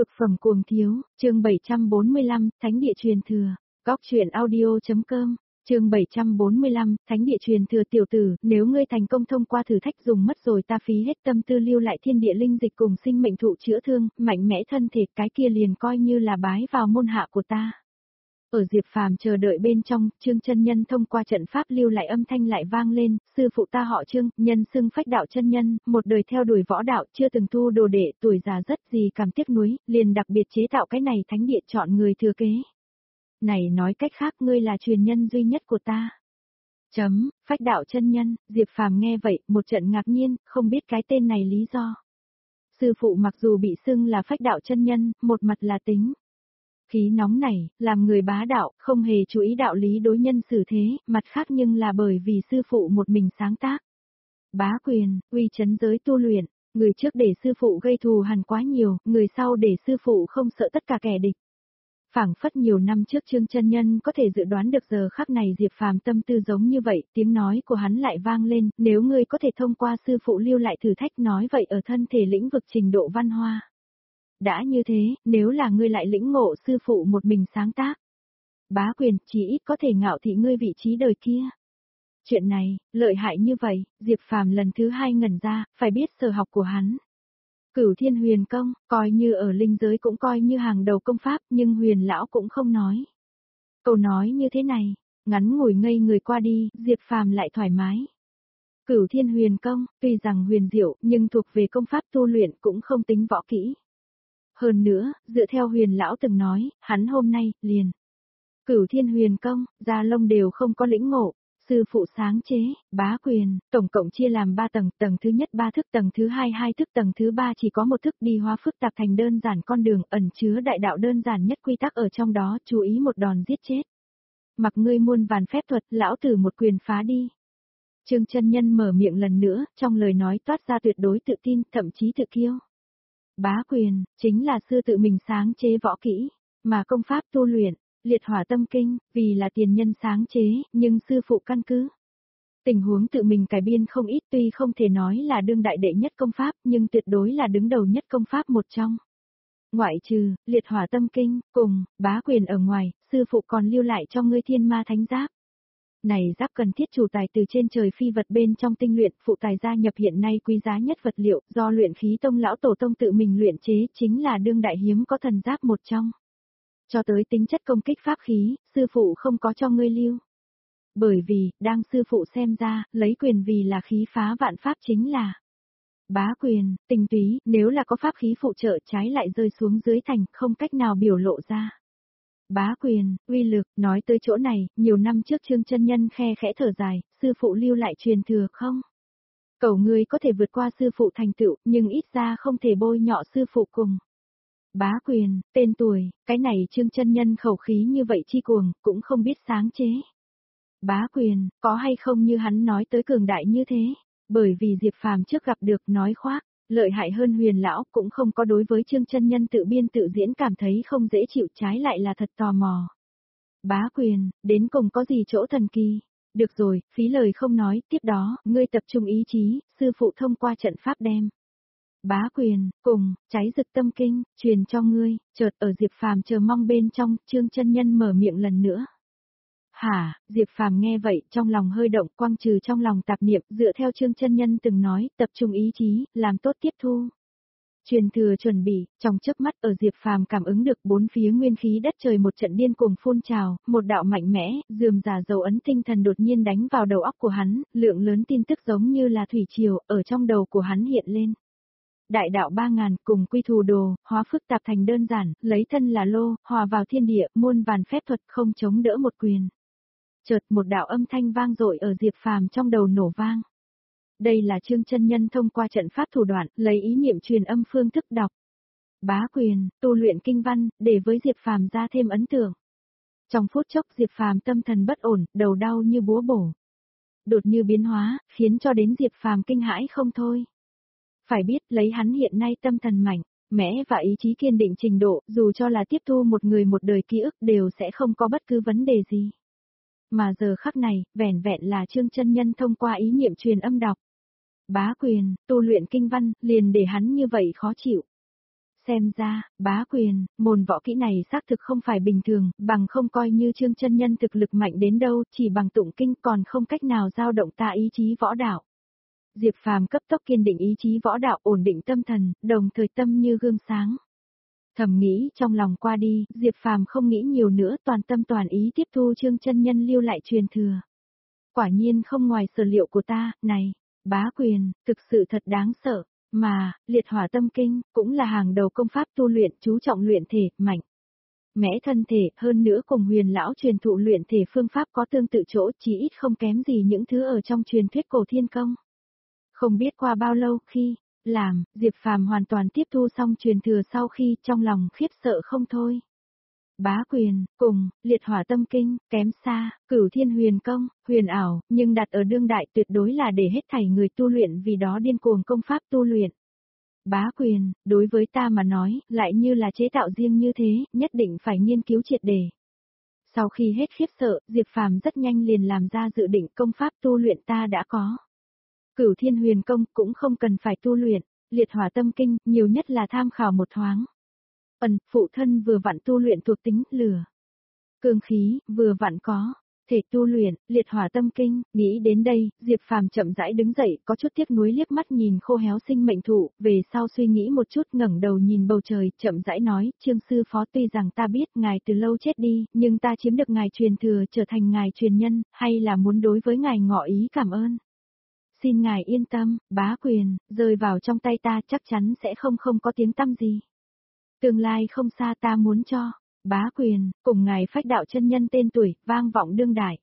Cực phẩm cuồng thiếu, chương 745, Thánh địa truyền thừa. Góc truyện audio.com, chương 745, Thánh địa truyền thừa. Tiểu tử, nếu ngươi thành công thông qua thử thách dùng mất rồi ta phí hết tâm tư lưu lại thiên địa linh dịch cùng sinh mệnh thụ chữa thương, mạnh mẽ thân thể, cái kia liền coi như là bái vào môn hạ của ta. Ở Diệp Phàm chờ đợi bên trong, Trương chân nhân thông qua trận pháp lưu lại âm thanh lại vang lên, sư phụ ta họ Trương, nhân xưng Phách đạo chân nhân, một đời theo đuổi võ đạo, chưa từng thu đồ đệ, tuổi già rất gì cảm tiếc nuối, liền đặc biệt chế tạo cái này thánh địa chọn người thừa kế. Này nói cách khác ngươi là truyền nhân duy nhất của ta. Phách đạo chân nhân, Diệp Phàm nghe vậy, một trận ngạc nhiên, không biết cái tên này lý do. Sư phụ mặc dù bị xưng là Phách đạo chân nhân, một mặt là tính khí nóng này, làm người bá đạo, không hề chú ý đạo lý đối nhân xử thế, mặt khác nhưng là bởi vì sư phụ một mình sáng tác. Bá quyền, uy chấn giới tu luyện, người trước để sư phụ gây thù hằn quá nhiều, người sau để sư phụ không sợ tất cả kẻ địch. Phảng phất nhiều năm trước Trương chân nhân có thể dự đoán được giờ khắc này Diệp Phàm tâm tư giống như vậy, tiếng nói của hắn lại vang lên, nếu ngươi có thể thông qua sư phụ lưu lại thử thách nói vậy ở thân thể lĩnh vực trình độ văn hoa. Đã như thế, nếu là ngươi lại lĩnh ngộ sư phụ một mình sáng tác. Bá quyền, chỉ ít có thể ngạo thị ngươi vị trí đời kia. Chuyện này, lợi hại như vậy, Diệp Phàm lần thứ hai ngẩn ra, phải biết sở học của hắn. Cửu Thiên Huyền Công, coi như ở linh giới cũng coi như hàng đầu công pháp, nhưng Huyền lão cũng không nói. Câu nói như thế này, ngắn ngủi ngây người qua đi, Diệp Phàm lại thoải mái. Cửu Thiên Huyền Công, tuy rằng huyền diệu, nhưng thuộc về công pháp tu luyện cũng không tính võ kỹ. Hơn nữa, dựa theo Huyền lão từng nói, hắn hôm nay, liền. Cửu Thiên Huyền Công, da lông đều không có lĩnh ngộ. Sư phụ sáng chế, bá quyền, tổng cộng chia làm 3 tầng, tầng thứ nhất 3 thức, tầng thứ hai 2 thức, tầng thứ 3 chỉ có một thức, đi hóa phức tạp thành đơn giản con đường, ẩn chứa đại đạo đơn giản nhất quy tắc ở trong đó, chú ý một đòn giết chết. Mặc ngươi muôn vàn phép thuật, lão tử một quyền phá đi. Trương chân nhân mở miệng lần nữa, trong lời nói toát ra tuyệt đối tự tin, thậm chí tự kiêu. Bá quyền, chính là sư tự mình sáng chế võ kỹ, mà công pháp tu luyện. Liệt hỏa tâm kinh, vì là tiền nhân sáng chế, nhưng sư phụ căn cứ. Tình huống tự mình cải biên không ít tuy không thể nói là đương đại đệ nhất công pháp, nhưng tuyệt đối là đứng đầu nhất công pháp một trong. Ngoại trừ, liệt hỏa tâm kinh, cùng, bá quyền ở ngoài, sư phụ còn lưu lại cho ngươi thiên ma thánh giáp. Này giáp cần thiết chủ tài từ trên trời phi vật bên trong tinh luyện, phụ tài gia nhập hiện nay quý giá nhất vật liệu, do luyện khí tông lão tổ tông tự mình luyện chế, chính là đương đại hiếm có thần giáp một trong. Cho tới tính chất công kích pháp khí, sư phụ không có cho ngươi lưu. Bởi vì, đang sư phụ xem ra, lấy quyền vì là khí phá vạn pháp chính là bá quyền, tinh túy, nếu là có pháp khí phụ trợ trái lại rơi xuống dưới thành, không cách nào biểu lộ ra. Bá quyền, uy lực, nói tới chỗ này, nhiều năm trước Trương chân nhân khe khẽ thở dài, sư phụ lưu lại truyền thừa không? Cầu ngươi có thể vượt qua sư phụ thành tựu, nhưng ít ra không thể bôi nhọ sư phụ cùng. Bá quyền, tên tuổi, cái này Trương chân nhân khẩu khí như vậy chi cuồng, cũng không biết sáng chế. Bá quyền, có hay không như hắn nói tới cường đại như thế, bởi vì Diệp Phàm trước gặp được nói khoác, lợi hại hơn Huyền lão, cũng không có đối với Trương chân nhân tự biên tự diễn cảm thấy không dễ chịu, trái lại là thật tò mò. Bá quyền, đến cùng có gì chỗ thần kỳ? Được rồi, phí lời không nói, tiếp đó, ngươi tập trung ý chí, sư phụ thông qua trận pháp đem. Bá quyền, cùng, cháy rực tâm kinh, truyền cho ngươi, chợt ở Diệp Phàm chờ mong bên trong, Trương chân nhân mở miệng lần nữa. Hả, Diệp Phàm nghe vậy, trong lòng hơi động, quang trừ trong lòng tạp niệm, dựa theo Trương chân nhân từng nói, tập trung ý chí, làm tốt tiếp thu. Truyền thừa chuẩn bị, trong chớp mắt ở Diệp Phàm cảm ứng được bốn phía nguyên khí đất trời một trận điên cuồng phun trào, một đạo mạnh mẽ, rườm rà dấu ấn tinh thần đột nhiên đánh vào đầu óc của hắn, lượng lớn tin tức giống như là thủy triều, ở trong đầu của hắn hiện lên. Đại đạo 3000 cùng quy thù đồ, hóa phức tạp thành đơn giản, lấy thân là lô, hòa vào thiên địa, muôn vàn phép thuật không chống đỡ một quyền. Chợt một đạo âm thanh vang dội ở Diệp Phàm trong đầu nổ vang. Đây là Trương chân nhân thông qua trận pháp thủ đoạn, lấy ý niệm truyền âm phương thức đọc. Bá quyền, tu luyện kinh văn, để với Diệp Phàm ra thêm ấn tượng. Trong phút chốc Diệp Phàm tâm thần bất ổn, đầu đau như búa bổ. Đột như biến hóa, khiến cho đến Diệp Phàm kinh hãi không thôi. Phải biết, lấy hắn hiện nay tâm thần mạnh, mẽ và ý chí kiên định trình độ, dù cho là tiếp thu một người một đời ký ức đều sẽ không có bất cứ vấn đề gì. Mà giờ khắc này, vẻn vẹn là Trương chân nhân thông qua ý niệm truyền âm đọc. Bá quyền, tu luyện kinh văn, liền để hắn như vậy khó chịu. Xem ra, bá quyền, môn võ kỹ này xác thực không phải bình thường, bằng không coi như Trương chân nhân thực lực mạnh đến đâu, chỉ bằng tụng kinh còn không cách nào dao động ta ý chí võ đạo. Diệp Phàm cấp tốc kiên định ý chí võ đạo, ổn định tâm thần, đồng thời tâm như gương sáng. Thầm nghĩ trong lòng qua đi, Diệp Phàm không nghĩ nhiều nữa, toàn tâm toàn ý tiếp thu Trương chân nhân lưu lại truyền thừa. Quả nhiên không ngoài sở liệu của ta, này, bá quyền, thực sự thật đáng sợ. Mà, liệt hỏa tâm kinh, cũng là hàng đầu công pháp tu luyện, chú trọng luyện thể, mạnh. Mẽ thân thể, hơn nữa cùng huyền lão truyền thụ luyện thể phương pháp có tương tự chỗ, chỉ ít không kém gì những thứ ở trong truyền thuyết cổ thiên công. Không biết qua bao lâu khi, Diệp Phàm hoàn toàn tiếp thu xong truyền thừa sau khi trong lòng khiếp sợ không thôi. Bá quyền, cùng, liệt hỏa tâm kinh, kém xa, cửu thiên huyền công, huyền ảo, nhưng đặt ở đương đại tuyệt đối là để hết thảy người tu luyện vì đó điên cuồng công pháp tu luyện. Bá quyền, đối với ta mà nói, lại như là chế tạo riêng như thế, nhất định phải nghiên cứu triệt để. Sau khi hết khiếp sợ, Diệp Phàm rất nhanh liền làm ra dự định công pháp tu luyện ta đã có. Cửu thiên huyền công cũng không cần phải tu luyện, liệt hỏa tâm kinh, nhiều nhất là tham khảo một thoáng. Phụ thân vừa vặn tu luyện thuộc tính lửa. Cương khí, vừa vặn có. Thể tu luyện, liệt hỏa tâm kinh, nghĩ đến đây, Diệp Phàm chậm rãi đứng dậy, có chút tiếc nuối liếc mắt nhìn khô héo sinh mệnh thụ, về sau suy nghĩ một chút ngẩng đầu nhìn bầu trời, chậm rãi nói, Trương sư phó tuy rằng ta biết ngài từ lâu chết đi, nhưng ta chiếm được ngài truyền thừa trở thành ngài truyền nhân, hay là muốn đối với ngài ngỏ ý cảm ơn. Xin ngài yên tâm, bá quyền, rơi vào trong tay ta chắc chắn sẽ không có tiếng tăm gì. Tương lai không xa ta muốn cho, bá quyền, cùng ngài phách đạo chân nhân tên tuổi, vang vọng đương đại.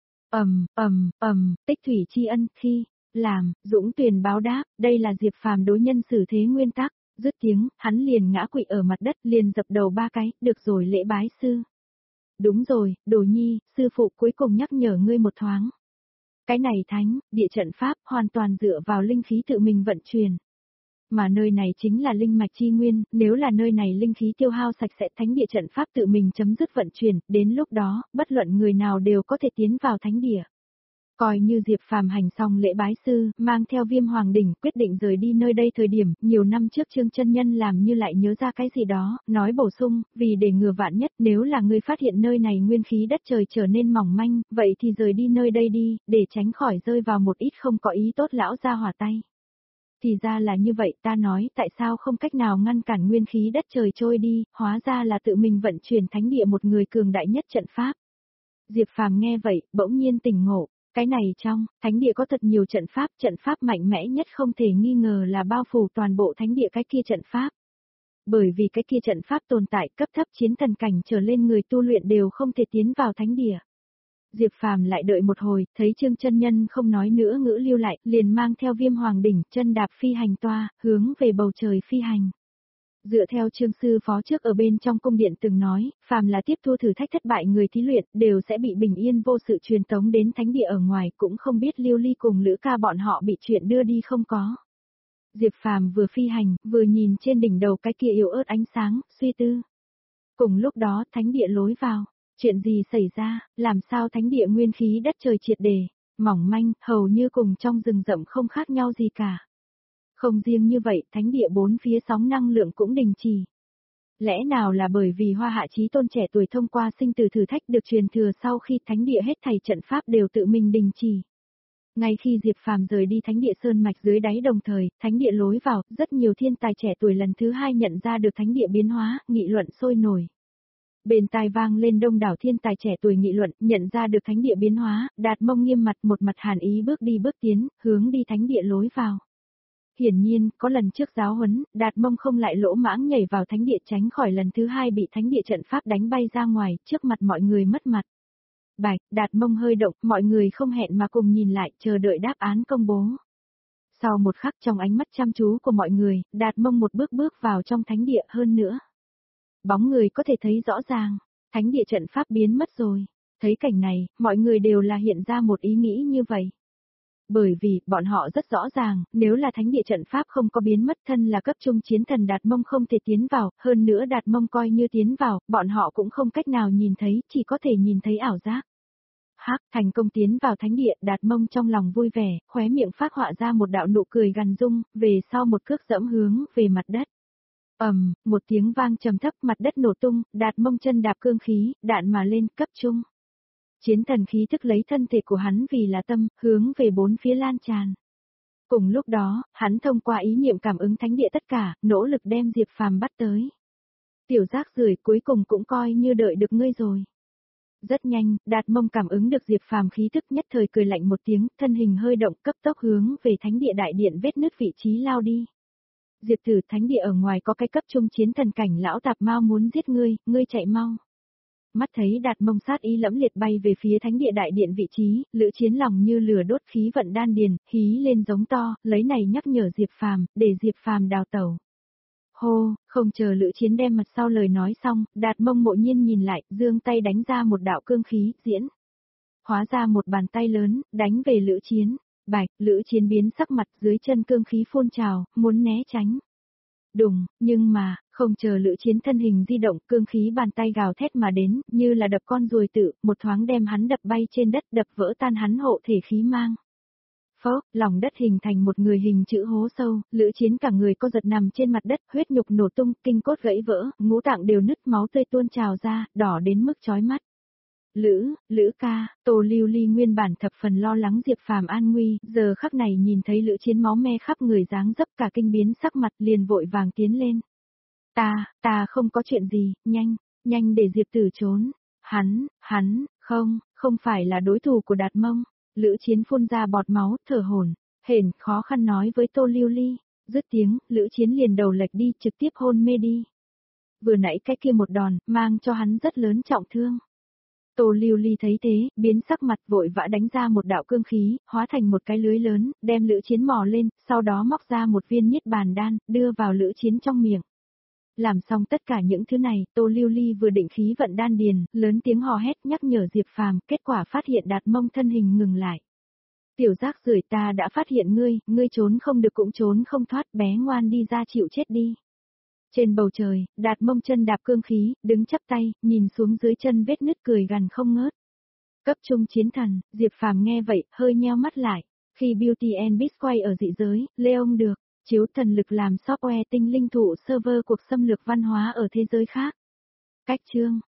Tích thủy tri ân, khi, dũng tuyển báo đáp, đây là Diệp Phàm đối nhân xử thế nguyên tắc, dứt tiếng, hắn liền ngã quỵ ở mặt đất, liền dập đầu ba cái, được rồi lễ bái sư. Đúng rồi, Đồ Nhi, sư phụ cuối cùng nhắc nhở ngươi một thoáng. Cái này thánh, địa trận pháp, hoàn toàn dựa vào linh khí tự mình vận chuyển. Mà nơi này chính là linh mạch chi nguyên, nếu là nơi này linh khí tiêu hao sạch sẽ, thánh địa trận pháp tự mình chấm dứt vận chuyển, đến lúc đó, bất luận người nào đều có thể tiến vào thánh địa. Coi như Diệp Phàm hành xong lễ bái sư, mang theo Viêm Hoàng đỉnh, quyết định rời đi nơi đây thời điểm, nhiều năm trước Trương chân nhân làm như lại nhớ ra cái gì đó, nói bổ sung, vì để ngừa vạn nhất, nếu là ngươi phát hiện nơi này nguyên khí đất trời trở nên mỏng manh, vậy thì rời đi nơi đây đi, để tránh khỏi rơi vào một ít không có ý tốt lão ra hỏa tay. Thì ra là như vậy, ta nói tại sao không cách nào ngăn cản nguyên khí đất trời trôi đi, hóa ra là tự mình vận chuyển thánh địa một người cường đại nhất trận pháp. Diệp Phàm nghe vậy, bỗng nhiên tỉnh ngộ, cái này trong, thánh địa có thật nhiều trận pháp mạnh mẽ nhất không thể nghi ngờ là bao phủ toàn bộ thánh địa cái kia trận pháp. Bởi vì cái kia trận pháp tồn tại cấp thấp chiến thần cảnh trở lên người tu luyện đều không thể tiến vào thánh địa. Diệp Phàm lại đợi một hồi, thấy Trương chân nhân không nói nữa ngữ lưu lại, liền mang theo Viêm Hoàng đỉnh, chân đạp phi hành toa, hướng về bầu trời phi hành. Dựa theo Trương sư phó trước ở bên trong cung điện từng nói, phàm là tiếp thu thử thách thất bại người thí luyện, đều sẽ bị bình yên vô sự truyền tống đến thánh địa ở ngoài, cũng không biết Lưu Ly cùng Lữ Ca bọn họ bị chuyện đưa đi không có. Diệp Phàm vừa phi hành, vừa nhìn trên đỉnh đầu cái kia yếu ớt ánh sáng, suy tư. Cùng lúc đó, thánh địa lối vào. Chuyện gì xảy ra, làm sao thánh địa nguyên khí đất trời triệt để, mỏng manh, hầu như cùng trong rừng rậm không khác nhau gì cả. Không riêng như vậy, thánh địa bốn phía sóng năng lượng cũng đình chỉ. Lẽ nào là bởi vì Hoa Hạ Chí Tôn trẻ tuổi thông qua sinh tử thử thách được truyền thừa sau khi thánh địa hết thảy trận pháp đều tự mình đình chỉ. Ngay khi Diệp Phàm rời đi thánh địa sơn mạch dưới đáy đồng thời, thánh địa lối vào, rất nhiều thiên tài trẻ tuổi lần thứ hai nhận ra được thánh địa biến hóa, nghị luận sôi nổi. Bên tai vang lên đông đảo thiên tài trẻ tuổi nghị luận, nhận ra được thánh địa biến hóa, Đạt Mông nghiêm mặt một mặt hàn ý bước đi bước tiến, hướng đi thánh địa lối vào. Hiển nhiên, có lần trước giáo huấn, Đạt Mông không lại lỗ mãng nhảy vào thánh địa tránh khỏi lần thứ hai bị thánh địa trận pháp đánh bay ra ngoài, trước mặt mọi người mất mặt. Bạch, Đạt Mông hơi động, mọi người không hẹn mà cùng nhìn lại, chờ đợi đáp án công bố. Sau một khắc trong ánh mắt chăm chú của mọi người, Đạt Mông một bước bước vào trong thánh địa hơn nữa. Bóng người có thể thấy rõ ràng, thánh địa trận pháp biến mất rồi. Thấy cảnh này, mọi người đều là hiện ra một ý nghĩ như vậy. Bởi vì, bọn họ rất rõ ràng, nếu là thánh địa trận pháp không có biến mất thân là cấp trung chiến thần Đạt Mông không thể tiến vào, hơn nữa Đạt Mông coi như tiến vào, bọn họ cũng không cách nào nhìn thấy, chỉ có thể nhìn thấy ảo giác. Hắc, thành công tiến vào thánh địa, Đạt Mông trong lòng vui vẻ, khóe miệng phát họa ra một đạo nụ cười gằn dung, về sau một cước dẫm hướng về mặt đất. Một tiếng vang trầm thấp, mặt đất nổ tung, Đạt Mông chân đạp cương khí, đạn mà lên, cấp trung. Chiến thần khí thức lấy thân thể của hắn vì là tâm, hướng về bốn phía lan tràn. Cùng lúc đó, hắn thông qua ý niệm cảm ứng thánh địa tất cả, nỗ lực đem Diệp Phàm bắt tới. Tiểu rác rưởi, cuối cùng cũng coi như đợi được ngươi rồi. Rất nhanh, Đạt Mông cảm ứng được Diệp Phàm khí thức, nhất thời cười lạnh một tiếng, thân hình hơi động, cấp tốc hướng về thánh địa đại điện vết nứt vị trí lao đi. Diệp Tử, thánh địa ở ngoài có cái cấp trung chiến thần cảnh lão tạp mau muốn giết ngươi, ngươi chạy mau. Mắt thấy Đạt Mông sát ý lẫm liệt bay về phía thánh địa đại điện vị trí, Lữ Chiến lòng như lửa đốt, khí vận đan điền, hí lên giống to, lấy này nhắc nhở Diệp Phàm, để Diệp Phàm đào tẩu. Hô, không chờ Lữ Chiến đem mặt sau lời nói xong, Đạt Mông mộ nhiên nhìn lại, giương tay đánh ra một đạo cương khí, diễn. Hóa ra một bàn tay lớn, đánh về Lữ Chiến. Bạch, Lữ Chiến biến sắc mặt, dưới chân cương khí phun trào, muốn né tránh. Đùng, nhưng mà, không chờ Lữ Chiến thân hình di động, cương khí bàn tay gào thét mà đến, như là đập con ruồi tử, một thoáng đem hắn đập bay trên đất, đập vỡ tan hắn hộ thể khí mang. Phốc, lòng đất hình thành một người hình chữ hố sâu, Lữ Chiến cả người co giật nằm trên mặt đất, huyết nhục nổ tung, kinh cốt gãy vỡ, ngũ tạng đều nứt, máu tươi tuôn trào ra, đỏ đến mức chói mắt. Lữ ca, Tô Lưu Ly nguyên bản thập phần lo lắng Diệp Phàm an nguy, giờ khắc này nhìn thấy Lữ Chiến máu me khắp người dáng dấp, cả kinh biến sắc mặt, liền vội vàng tiến lên. Ta không có chuyện gì, nhanh để Diệp Tử trốn. Hắn, không phải là đối thủ của Đạt Mông. Lữ Chiến phun ra bọt máu, thở hổn hển, khó khăn nói với Tô Lưu Ly. Dứt tiếng, Lữ Chiến liền đầu lệch đi, trực tiếp hôn mê đi. Vừa nãy cái kia một đòn, mang cho hắn rất lớn trọng thương. Tô Lưu Ly thấy thế, biến sắc mặt, vội vã đánh ra một đạo cương khí, hóa thành một cái lưới lớn, đem Lữ Chiến mò lên, sau đó móc ra một viên niết bàn đan, đưa vào Lữ Chiến trong miệng. Làm xong tất cả những thứ này, Tô Lưu Ly vừa định khí vận đan điền, lớn tiếng hò hét nhắc nhở Diệp Phàm, kết quả phát hiện Đạt Mông thân hình ngừng lại. Tiểu rác rưởi, ta đã phát hiện ngươi trốn không được cũng trốn không thoát, bé ngoan đi ra chịu chết đi. Trên bầu trời, Đạt Mông chân đạp cương khí, đứng chắp tay, nhìn xuống dưới chân vết nứt, cười gằn không ngớt. Cấp trung chiến thần, Diệp Phàm nghe vậy, hơi nheo mắt lại. Khi Beauty and Beast quay ở dị giới, Leon được chiếu thần lực làm software tinh linh thụ server cuộc xâm lược văn hóa ở thế giới khác. Cách chương